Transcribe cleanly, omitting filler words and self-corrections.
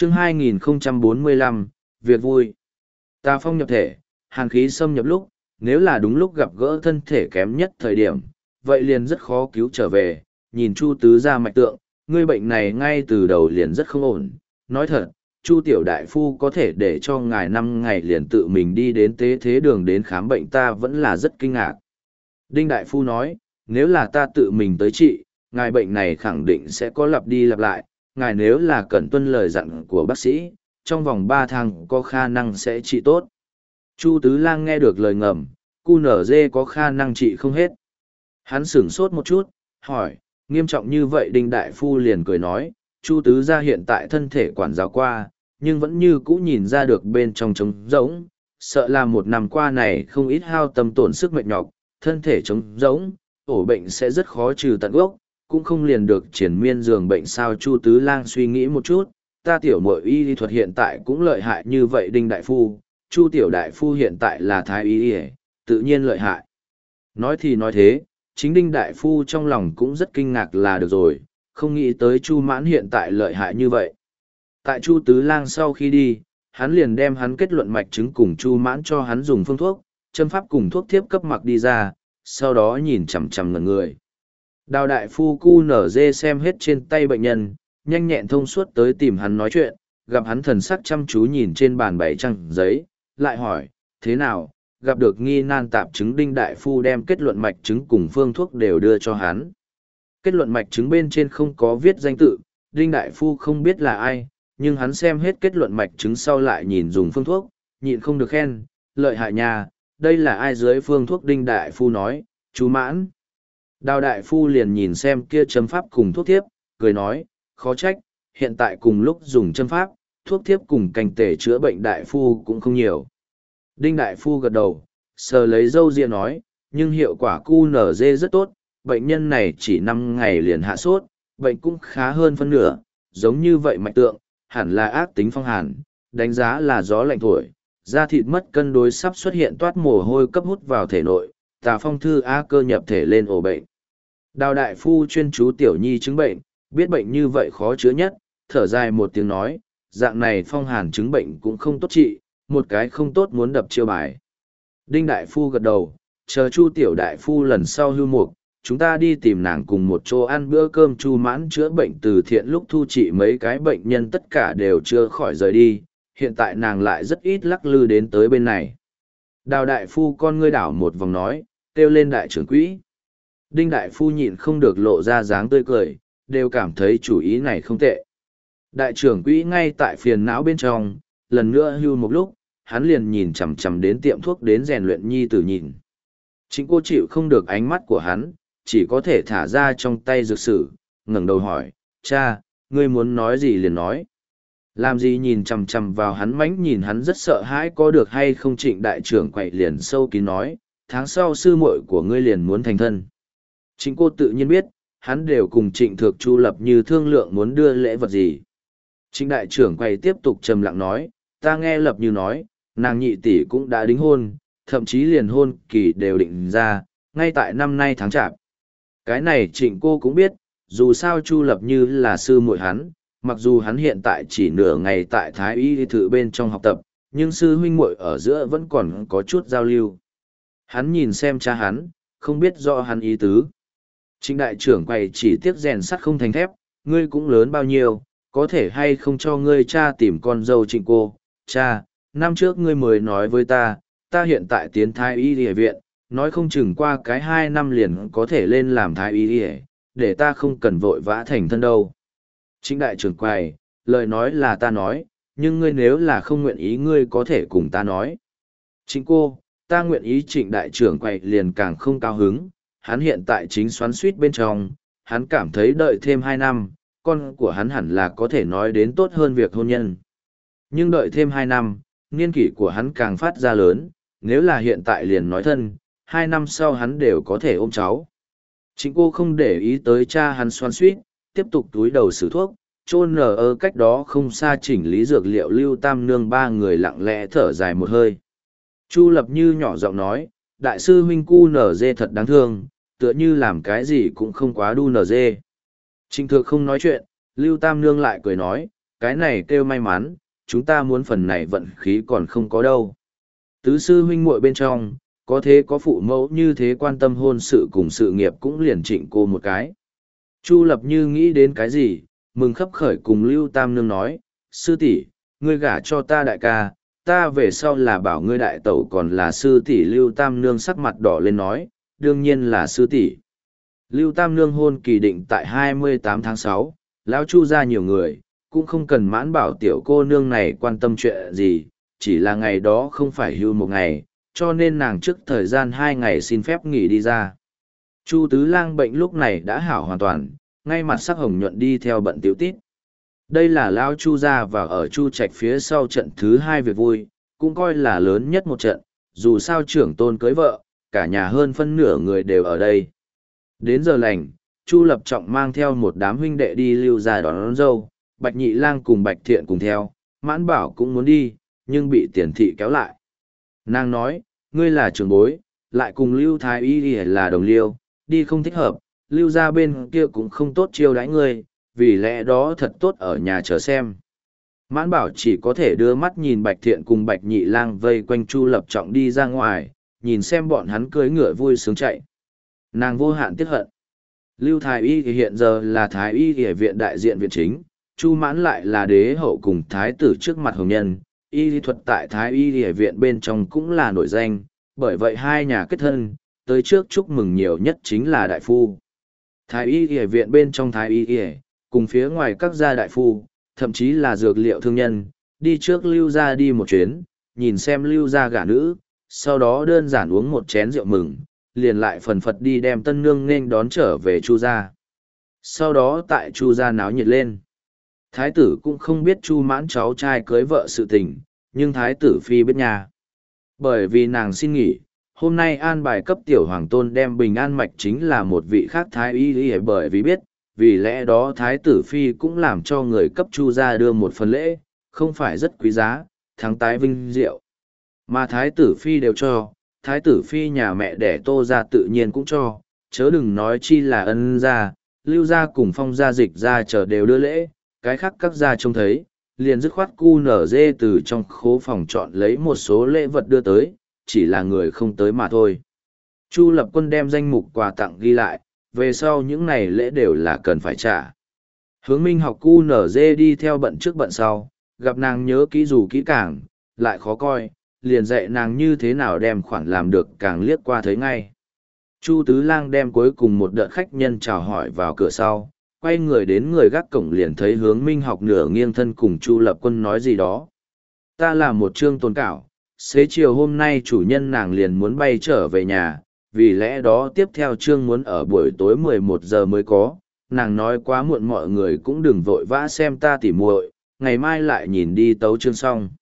Chương 2045, việc vui. Tà phong nhập thể, hàn khí xâm nhập lúc, nếu là đúng lúc gặp gỡ thân thể kém nhất thời điểm, vậy liền rất khó cứu trở về. Nhìn Chu tứ ra mạch tượng, ngươi bệnh này ngay từ đầu liền rất không ổn. Nói thật, Chu tiểu đại phu có thể để cho ngài 5 ngày liền tự mình đi đến tế thế đường đến khám bệnh, ta vẫn là rất kinh ngạc. Đinh đại phu nói, nếu là ta tự mình tới trị, ngài bệnh này khẳng định sẽ có lặp đi lặp lại. Ngài nếu là cần tuân lời dặn của bác sĩ, trong vòng 3 tháng có khả năng sẽ trị tốt. Chu Tứ Lang nghe được lời ngầm, QNZ có khả năng trị không hết. Hắn sửng sốt một chút, hỏi, nghiêm trọng như vậy? Đinh đại phu liền cười nói, Chu Tứ gia hiện tại thân thể quản giáo qua, nhưng vẫn như cũ nhìn ra được bên trong trống rỗng, sợ là 1 năm qua này không ít hao tâm tổn sức mệt nhọc, thân thể trống rỗng, ổ bệnh sẽ rất khó trừ tận gốc, cũng không liền được triển miên giường bệnh sao. Chu Tứ Lang suy nghĩ một chút, ta tiểu muội y lý thuật hiện tại cũng lợi hại như vậy. Đinh đại phu, Chu tiểu đại phu hiện tại là thái y, tự nhiên lợi hại. Nói thì nói thế, chính Đinh đại phu trong lòng cũng rất kinh ngạc là được rồi, không nghĩ tới Chu Mãn hiện tại lợi hại như vậy. Tại Chu Tứ Lang sau khi đi, hắn liền đem hắn kết luận mạch chứng cùng Chu Mãn cho hắn dùng phương thuốc, châm pháp cùng thuốc thiếp cấp mặc đi ra, sau đó nhìn chằm chằm ngẩn người. Đào đại phu QNZ xem hết trên tay bệnh nhân, nhanh nhẹn thông suốt tới tìm hắn nói chuyện, gặp hắn thần sắc chăm chú nhìn trên bàn 7 trang giấy, lại hỏi, thế nào, gặp được nghi nan tạp chứng? Đinh đại phu đem kết luận mạch chứng cùng phương thuốc đều đưa cho hắn. Kết luận mạch chứng bên trên không có viết danh tự, Đinh đại phu không biết là ai, nhưng hắn xem hết kết luận mạch chứng sau lại nhìn dùng phương thuốc, nhịn không được khen, lợi hại nha, đây là ai dưới phương thuốc? Đinh đại phu nói, Chu Mãn. Đào đại phu liền nhìn xem kia châm pháp cùng thuốc thiếp, cười nói, khó trách, hiện tại cùng lúc dùng châm pháp, thuốc thiếp cùng canh tể chữa bệnh đại phu cũng không nhiều. Đinh đại phu gật đầu, sờ lấy râu ria nói, nhưng hiệu quả QNZ rất tốt, bệnh nhân này chỉ 5 ngày liền hạ sốt, bệnh cũng khá hơn phân nửa, giống như vậy mạch tượng, hẳn là ác tính phong hàn, đánh giá là gió lạnh thổi, da thịt mất cân đối, sắp xuất hiện toát mồ hôi cấp hút vào thể nội, tà phong thư á cơ nhập thể lên ổ bệnh. Đào đại phu chuyên chú tiểu nhi chứng bệnh, biết bệnh như vậy khó chữa nhất, thở dài một tiếng nói, dạng này phong hàn chứng bệnh cũng không tốt trị, một cái không tốt muốn đập chiêu bài. Đinh đại phu gật đầu, chờ Chu tiểu đại phu lần sau hưu mục, chúng ta đi tìm nàng cùng một chỗ ăn bữa cơm. Chu Mãn chữa bệnh từ thiện lúc thu trị mấy cái bệnh nhân tất cả đều chưa khỏi rời đi, hiện tại nàng lại rất ít lắc lư đến tới bên này. Đào đại phu con ngươi đảo một vòng nói, kêu lên đại trưởng quỹ. Đinh đại phu nhịn không được lộ ra dáng tươi cười, đều cảm thấy chủ ý này không tệ. Đại trưởng quỹ ngay tại phiền não bên trong, lần nữa hưu một lúc, hắn liền nhìn chằm chằm đến tiệm thuốc đến rèn luyện nhi tử nhìn. Chính cô chịu không được ánh mắt của hắn, chỉ có thể thả ra trong tay dược sử, ngẩng đầu hỏi, cha, ngươi muốn nói gì liền nói. Làm gì nhìn chằm chằm vào hắn, mánh nhìn hắn rất sợ hãi, có được hay không? Trịnh đại trưởng quậy liền sâu kín nói, tháng sau sư muội của ngươi liền muốn thành thân. Chính cô tự nhiên biết, hắn đều cùng Trịnh Thược Chu lập như thương lượng muốn đưa lễ vật gì. Trịnh đại trưởng quay tiếp tục trầm lặng nói, ta nghe lập như nói, nàng nhị tỷ cũng đã đính hôn, thậm chí liền hôn kỳ đều định ra, ngay tại năm nay tháng chạp. Cái này Trịnh cô cũng biết, dù sao Chu lập như là sư muội hắn, mặc dù hắn hiện tại chỉ nửa ngày tại Thái Y thự bên trong học tập, nhưng sư huynh muội ở giữa vẫn còn có chút giao lưu. Hắn nhìn xem cha hắn, không biết rõ hắn ý tứ. Trịnh đại trưởng quầy chỉ tiếc rèn sắt không thành thép, ngươi cũng lớn bao nhiêu, có thể hay không cho ngươi cha tìm con dâu Trịnh cô? Cha, năm trước ngươi mới nói với ta, ta hiện tại tiến Thái Y y viện, nói không chừng qua cái 2 năm liền có thể lên làm Thái Y, để ta không cần vội vã thành thân đâu. Trịnh đại trưởng quầy, lời nói là ta nói, nhưng ngươi nếu là không nguyện ý ngươi có thể cùng ta nói. Trịnh cô, ta nguyện ý. Trịnh đại trưởng quầy liền càng không cao hứng, hắn hiện tại chính xoắn suýt bên trong, hắn cảm thấy đợi thêm 2 năm, con của hắn hẳn là có thể nói đến tốt hơn việc hôn nhân. Nhưng đợi thêm 2 năm, niên kỷ của hắn càng phát ra lớn, nếu là hiện tại liền nói thân, 2 năm sau hắn đều có thể ôm cháu. Trịnh cô không để ý tới cha hắn xoắn suýt, tiếp tục túi đầu sử thuốc, chôn ở cách đó không xa chỉnh lý dược liệu. Lưu Tam Nương 3 người lặng lẽ thở dài một hơi. Chu Lập Như nhỏ giọng nói, đại sư huynh QNZ thật đáng thương, tựa như làm cái gì cũng không quá đu NG. Trịnh Thược không nói chuyện, Lưu Tam Nương lại cười nói, cái này kêu may mắn, chúng ta muốn phần này vận khí còn không có đâu. Tứ sư huynh muội bên trong, có thế có phụ mẫu như thế quan tâm hôn sự cùng sự nghiệp cũng liền trịnh cô một cái. Chu Lập như nghĩ đến cái gì, mừng khấp khởi cùng Lưu Tam Nương nói, sư tỷ, ngươi gả cho ta đại ca, ta về sau là bảo ngươi đại tẩu còn là sư tỷ. Lưu Tam Nương sắc mặt đỏ lên nói, đương nhiên là sư tỷ. Lưu Tam Nương hôn kỳ định tại 28 tháng 6, lão Chu ra nhiều người, cũng không cần mãn bảo tiểu cô nương này quan tâm chuyện gì, chỉ là ngày đó không phải hưu một ngày, cho nên nàng trước thời gian 2 ngày xin phép nghỉ đi ra. Chu Tứ Lang bệnh lúc này đã hảo hoàn toàn, ngay mặt sắc hồng nhuận đi theo bận tiểu tít. Đây là lão Chu gia và ở Chu Trạch phía sau trận thứ 2 việc vui, cũng coi là lớn nhất một trận, dù sao trưởng tôn cưới vợ, cả nhà hơn phân nửa người đều ở đây. Đến giờ lành, Chu Lập Trọng mang theo một đám huynh đệ đi Lưu gia đón dâu, Bạch Nhị Lang cùng Bạch Thiện cùng theo, Mãn Bảo cũng muốn đi, nhưng bị Tiền Thị kéo lại. Nàng nói, ngươi là trưởng bối, lại cùng Lưu Thái Y là đồng liêu, đi không thích hợp, Lưu gia bên kia cũng không tốt chiêu đãi ngươi, vì lẽ đó thật tốt ở nhà chờ xem. Mãn Bảo chỉ có thể đưa mắt nhìn Bạch Thiện cùng Bạch Nhị Lang vây quanh Chu Lập Trọng đi ra ngoài, nhìn xem bọn hắn cưỡi ngựa vui sướng chạy. Nàng vô hạn tiếc hận. Lưu Thái Y thì hiện giờ là Thái Y y viện đại diện viện chính, Chu Mãn lại là đế hậu cùng thái tử trước mặt hồng nhân, y lý thuật tại Thái Y y viện bên trong cũng là nổi danh, bởi vậy hai nhà kết thân, tới trước chúc mừng nhiều nhất chính là đại phu. Thái Y y viện bên trong Thái Y y, cùng phía ngoài các gia đại phu, thậm chí là dược liệu thương nhân, đi trước Lưu gia đi một chuyến, nhìn xem Lưu gia gả nữ, sau đó đơn giản uống một chén rượu mừng, liền lại phần phật đi đem tân nương nên đón trở về Chu gia. Sau đó tại Chu gia náo nhiệt lên. Thái tử cũng không biết Chu Mãn cháu trai cưới vợ sự tình, nhưng thái tử phi biết nhà. Bởi vì nàng xin nghỉ, hôm nay an bài cấp tiểu hoàng tôn đem bình an mạch chính là một vị khác thái y bởi vì biết, vì lẽ đó thái tử phi cũng làm cho người cấp Chu gia đưa một phần lễ, không phải rất quý giá, thắng tái vinh diệu. Mà thái tử phi đều cho, thái tử phi nhà mẹ đẻ Tô gia tự nhiên cũng cho, chớ đừng nói chi là Ân gia, Lưu gia cùng Phong gia Dịch gia chờ đều đưa lễ, cái khác các gia trông thấy, liền dứt khoát cu nở dê từ trong khố phòng chọn lấy một số lễ vật đưa tới, chỉ là người không tới mà thôi. Chu Lập Quân đem danh mục quà tặng ghi lại, về sau những này lễ đều là cần phải trả. Hướng Minh học cu nở dê đi theo bận trước bận sau, gặp nàng nhớ kỹ dù kỹ càng, lại khó coi, liền dạy nàng như thế nào đem khoản làm được càng liếc qua thấy ngay. Chu Tứ Lang đem cuối cùng một đợt khách nhân chào hỏi vào cửa sau, quay người đến người gác cổng liền thấy Hướng Minh học nửa nghiêng thân cùng Chu Lập Quân nói gì đó. Ta là một trương tồn cảo, xế chiều hôm nay chủ nhân nàng liền muốn bay trở về nhà, vì lẽ đó tiếp theo trương muốn ở buổi tối 11 giờ mới có, nàng nói quá muộn mọi người cũng đừng vội vã xem ta tỉ muội, ngày mai lại nhìn đi tấu chương xong.